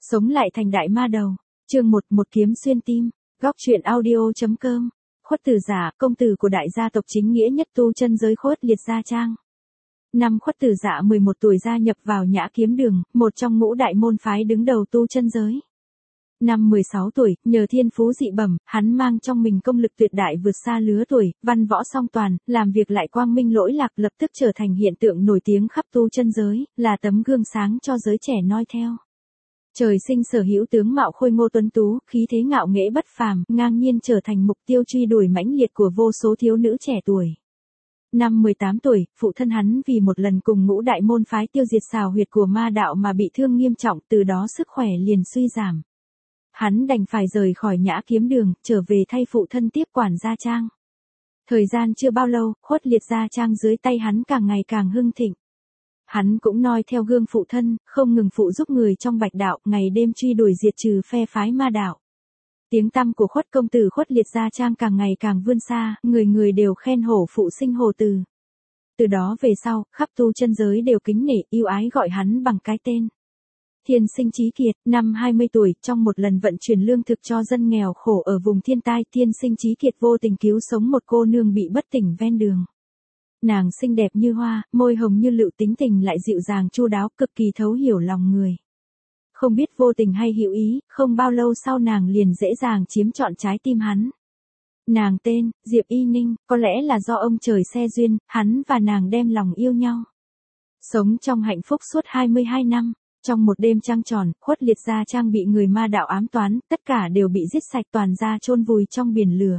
Sống lại thành đại ma đầu. Chương 1, một kiếm xuyên tim. Góc truyện audio.com. Khuất Tử Giả, công tử của đại gia tộc chính nghĩa nhất tu chân giới Khuất Liệt Gia Trang. Năm Khuất Tử Giả 11 tuổi gia nhập vào Nhã Kiếm Đường, một trong ngũ đại môn phái đứng đầu tu chân giới. Năm 16 tuổi, nhờ thiên phú dị bẩm, hắn mang trong mình công lực tuyệt đại vượt xa lứa tuổi, văn võ song toàn, làm việc lại quang minh lỗi lạc, lập tức trở thành hiện tượng nổi tiếng khắp tu chân giới, là tấm gương sáng cho giới trẻ noi theo. Trời sinh sở hữu tướng mạo khôi ngô tuấn tú, khí thế ngạo nghễ bất phàm, ngang nhiên trở thành mục tiêu truy đuổi mãnh liệt của vô số thiếu nữ trẻ tuổi. Năm 18 tuổi, phụ thân hắn vì một lần cùng ngũ đại môn phái tiêu diệt xào huyệt của ma đạo mà bị thương nghiêm trọng, từ đó sức khỏe liền suy giảm. Hắn đành phải rời khỏi Nhã Kiếm Đường, trở về thay phụ thân tiếp quản Gia Trang. Thời gian chưa bao lâu, Khuất Liệt Gia Trang dưới tay hắn càng ngày càng hưng thịnh. Hắn cũng noi theo gương phụ thân, không ngừng phụ giúp người trong Bạch đạo, ngày đêm truy đuổi diệt trừ phe phái ma đạo. Tiếng tăm của Khuất công tử Khuất Liệt Gia Trang càng ngày càng vươn xa, người người đều khen hổ phụ sinh hổ tử. Từ đó về sau, khắp tu chân giới đều kính nể, yêu ái gọi hắn bằng cái tên. Thiên Sinh Chí Kiệt, năm 20 tuổi, trong một lần vận chuyển lương thực cho dân nghèo khổ ở vùng thiên tai, Thiên Sinh Chí Kiệt vô tình cứu sống một cô nương bị bất tỉnh ven đường. Nàng xinh đẹp như hoa, môi hồng như lựu, tính tình lại dịu dàng chu đáo, cực kỳ thấu hiểu lòng người. Không biết vô tình hay hữu ý, không bao lâu sau nàng liền dễ dàng chiếm trọn trái tim hắn. Nàng tên, Diệp Y Ninh, có lẽ là do ông trời xe duyên, hắn và nàng đem lòng yêu nhau. Sống trong hạnh phúc suốt 22 năm. Trong một đêm trăng tròn, Khuất Liệt Gia Trang bị người ma đạo ám toán, tất cả đều bị giết sạch, toàn gia chôn vùi trong biển lửa.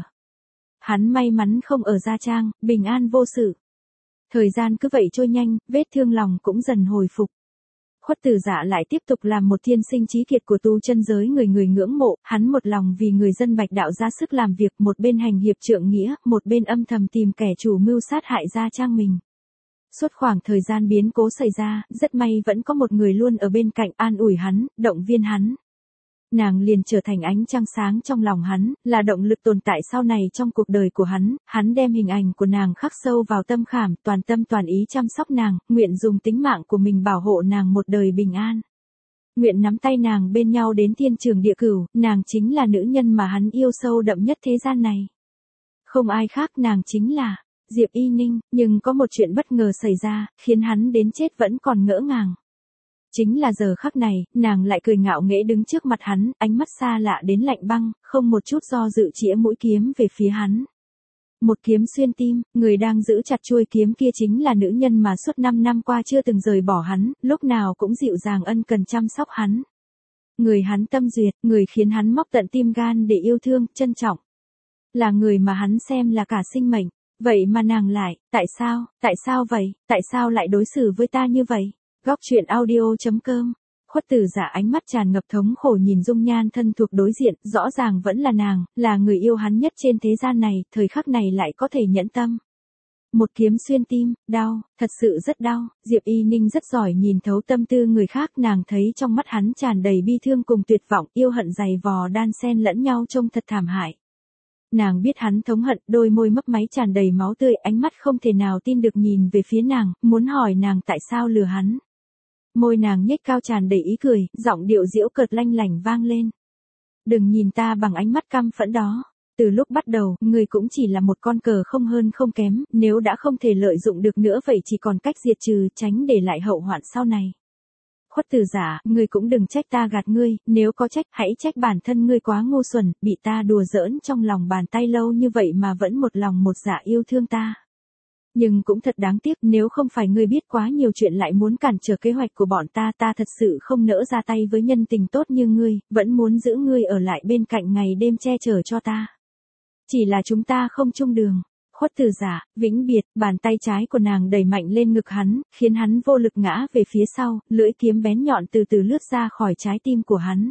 Hắn may mắn không ở Gia Trang, bình an vô sự. Thời gian cứ vậy trôi nhanh, vết thương lòng cũng dần hồi phục. Khuất Tử Giả lại tiếp tục làm một thiên sinh chí kiệt của tu chân giới, người người ngưỡng mộ, hắn một lòng vì người dân Bạch đạo ra sức làm việc, một bên hành hiệp trượng nghĩa, một bên âm thầm tìm kẻ chủ mưu sát hại Gia Trang mình. Suốt khoảng thời gian biến cố xảy ra, rất may vẫn có một người luôn ở bên cạnh an ủi hắn, động viên hắn. Nàng liền trở thành ánh trăng sáng trong lòng hắn, là động lực tồn tại sau này trong cuộc đời của hắn đem hình ảnh của nàng khắc sâu vào tâm khảm, toàn tâm toàn ý chăm sóc nàng, nguyện dùng tính mạng của mình bảo hộ nàng một đời bình an. Nguyện nắm tay nàng bên nhau đến thiên trường địa cửu, nàng chính là nữ nhân mà hắn yêu sâu đậm nhất thế gian này. Không ai khác, nàng chính là Diệp Y Ninh, nhưng có một chuyện bất ngờ xảy ra, khiến hắn đến chết vẫn còn ngỡ ngàng. Chính là giờ khắc này, nàng lại cười ngạo nghễ đứng trước mặt hắn, ánh mắt xa lạ đến lạnh băng, không một chút do dự chĩa mũi kiếm về phía hắn. Một kiếm xuyên tim, người đang giữ chặt chuôi kiếm kia chính là nữ nhân mà suốt 5 năm qua chưa từng rời bỏ hắn, lúc nào cũng dịu dàng ân cần chăm sóc hắn. Người hắn tâm duyệt, người khiến hắn móc tận tim gan để yêu thương, trân trọng. Là người mà hắn xem là cả sinh mệnh. Vậy mà nàng lại, tại sao vậy, tại sao lại đối xử với ta như vậy? Góc truyện audio.com. Khuất Tử Giả ánh mắt tràn ngập thống khổ nhìn dung nhan thân thuộc đối diện, rõ ràng vẫn là nàng, là người yêu hắn nhất trên thế gian này, thời khắc này lại có thể nhẫn tâm. Một kiếm xuyên tim, đau, thật sự rất đau. Diệp Y Ninh rất giỏi nhìn thấu tâm tư người khác, nàng thấy trong mắt hắn tràn đầy bi thương cùng tuyệt vọng, yêu hận dày vò đan xen lẫn nhau trông thật thảm hại. Nàng biết hắn thống hận, đôi môi mấp máy tràn đầy máu tươi, ánh mắt không thể nào tin được nhìn về phía nàng, muốn hỏi nàng tại sao lừa hắn. Môi nàng nhếch cao tràn đầy ý cười, giọng điệu giễu cợt lanh lảnh vang lên. Đừng nhìn ta bằng ánh mắt căm phẫn đó. Từ lúc bắt đầu, ngươi cũng chỉ là một con cờ không hơn không kém, nếu đã không thể lợi dụng được nữa vậy chỉ còn cách diệt trừ, tránh để lại hậu hoạn sau này. Khuất Tử Giả, ngươi cũng đừng trách ta gạt ngươi, nếu có trách, hãy trách bản thân ngươi quá ngu xuẩn, bị ta đùa giỡn trong lòng bàn tay lâu như vậy mà vẫn một lòng một dạ yêu thương ta. Nhưng cũng thật đáng tiếc, nếu không phải ngươi biết quá nhiều chuyện lại muốn cản trở kế hoạch của bọn ta, ta thật sự không nỡ ra tay với nhân tình tốt như ngươi, vẫn muốn giữ ngươi ở lại bên cạnh ngày đêm che chở cho ta. Chỉ là chúng ta không chung đường. Khuất Tử Giả, vĩnh biệt, bàn tay trái của nàng đẩy mạnh lên ngực hắn, khiến hắn vô lực ngã về phía sau, lưỡi kiếm bén nhọn từ từ lướt ra khỏi trái tim của hắn.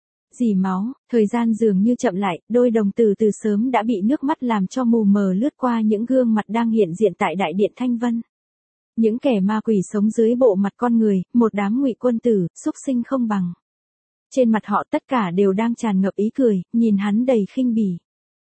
Dì máu, thời gian dường như chậm lại, đôi đồng tử từ sớm đã bị nước mắt làm cho mù mờ lướt qua những gương mặt đang hiện diện tại đại điện Thanh Vân. Những kẻ ma quỷ sống dưới bộ mặt con người, một đám ngụy quân tử, xúc sinh không bằng. Trên mặt họ tất cả đều đang tràn ngập ý cười, nhìn hắn đầy khinh bỉ.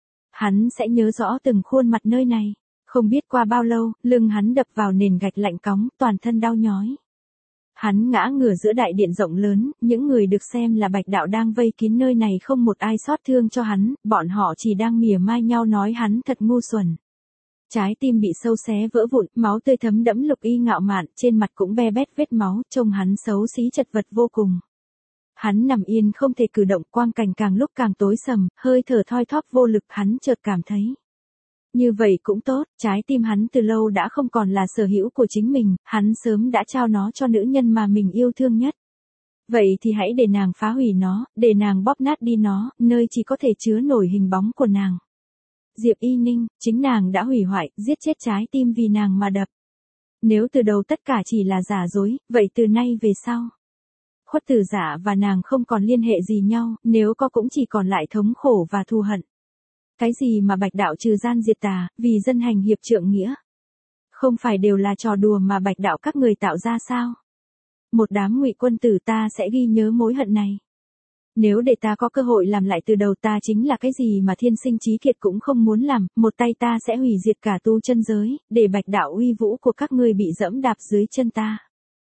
Hắn sẽ nhớ rõ từng khuôn mặt nơi này. Không biết qua bao lâu, lưng hắn đập vào nền gạch lạnh cóng, toàn thân đau nhói. Hắn ngã ngửa giữa đại điện rộng lớn, những người được xem là Bạch Đạo đang vây kín nơi này không một ai xót thương cho hắn, bọn họ chỉ đang mỉa mai nhau nói hắn thật ngu xuẩn. Trái tim bị sâu xé vỡ vụn, máu tươi thấm đẫm Lục Y ngạo mạn, trên mặt cũng be bét vết máu, trông hắn xấu xí chật vật vô cùng. Hắn nằm yên không thể cử động, quang cảnh càng lúc càng tối sầm, hơi thở thoi thóp vô lực, hắn chợt cảm thấy. Như vậy cũng tốt, trái tim hắn từ lâu đã không còn là sở hữu của chính mình, hắn sớm đã trao nó cho nữ nhân mà mình yêu thương nhất. Vậy thì hãy để nàng phá hủy nó, để nàng bóp nát đi nó, nơi chỉ có thể chứa nổi hình bóng của nàng. Diệp Y Ninh, chính nàng đã hủy hoại, giết chết trái tim vì nàng mà đập. Nếu từ đầu tất cả chỉ là giả dối, vậy từ nay về sau, Khuất Tử Dạ và nàng không còn liên hệ gì nhau, nếu có cũng chỉ còn lại thống khổ và thù hận. Cái gì mà Bạch Đạo trừ gian diệt tà, vì dân hành hiệp trượng nghĩa? Không phải đều là trò đùa mà Bạch Đạo các người tạo ra sao? Một đám ngụy quân tử, ta sẽ ghi nhớ mối hận này. Nếu để ta có cơ hội làm lại từ đầu, ta chính là cái gì mà thiên sinh trí kiệt cũng không muốn làm, một tay ta sẽ hủy diệt cả tu chân giới, để Bạch Đạo uy vũ của các ngươi bị dẫm đạp dưới chân ta.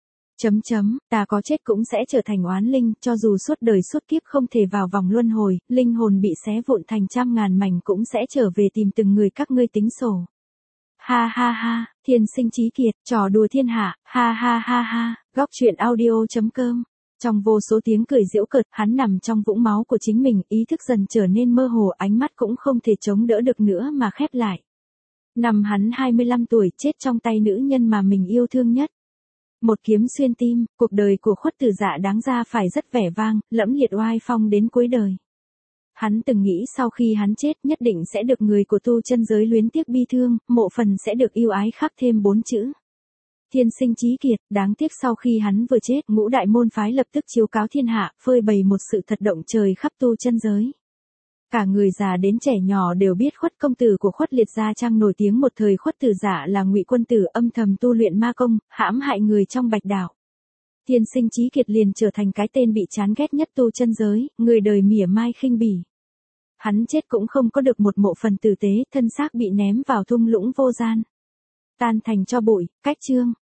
Ta có chết cũng sẽ trở thành oán linh, cho dù suốt đời suốt kiếp không thể vào vòng luân hồi, linh hồn bị xé vụn thành trăm ngàn mảnh cũng sẽ trở về tìm từng người các ngươi tính sổ. Ha ha ha, thiên sinh trí kiệt, trò đùa thiên hạ, ha ha ha ha, góc truyện audio.com. Trong vô số tiếng cười giễu cợt, hắn nằm trong vũng máu của chính mình, ý thức dần trở nên mơ hồ, ánh mắt cũng không thể chống đỡ được nữa mà khép lại. Năm hắn 25 tuổi, chết trong tay nữ nhân mà mình yêu thương nhất. Một kiếm xuyên tim, cuộc đời của Khuất Tử Dạ đáng ra phải rất vẻ vang, lẫm liệt oai phong đến cuối đời. Hắn từng nghĩ sau khi hắn chết nhất định sẽ được người của tu chân giới luyến tiếc bi thương, mộ phần sẽ được yêu ái khắc thêm 4 chữ. Thiên sinh trí kiệt, đáng tiếc sau khi hắn vừa chết, Ngũ Đại môn phái lập tức chiếu cáo thiên hạ, phơi bày một sự thật động trời khắp tu chân giới. Cả người già đến trẻ nhỏ đều biết Khuất công tử của Khuất Liệt Gia Trang nổi tiếng một thời. Khuất Tử Dạ là ngụy quân tử âm thầm tu luyện ma công, hãm hại người trong Bạch Đạo. Thiên sinh trí kiệt liền trở thành cái tên bị chán ghét nhất tu chân giới, người đời mỉa mai khinh bỉ. Hắn chết cũng không có được một mộ phần tử tế, thân xác bị ném vào thung lũng vô gian. Tan thành tro bụi, cách chương.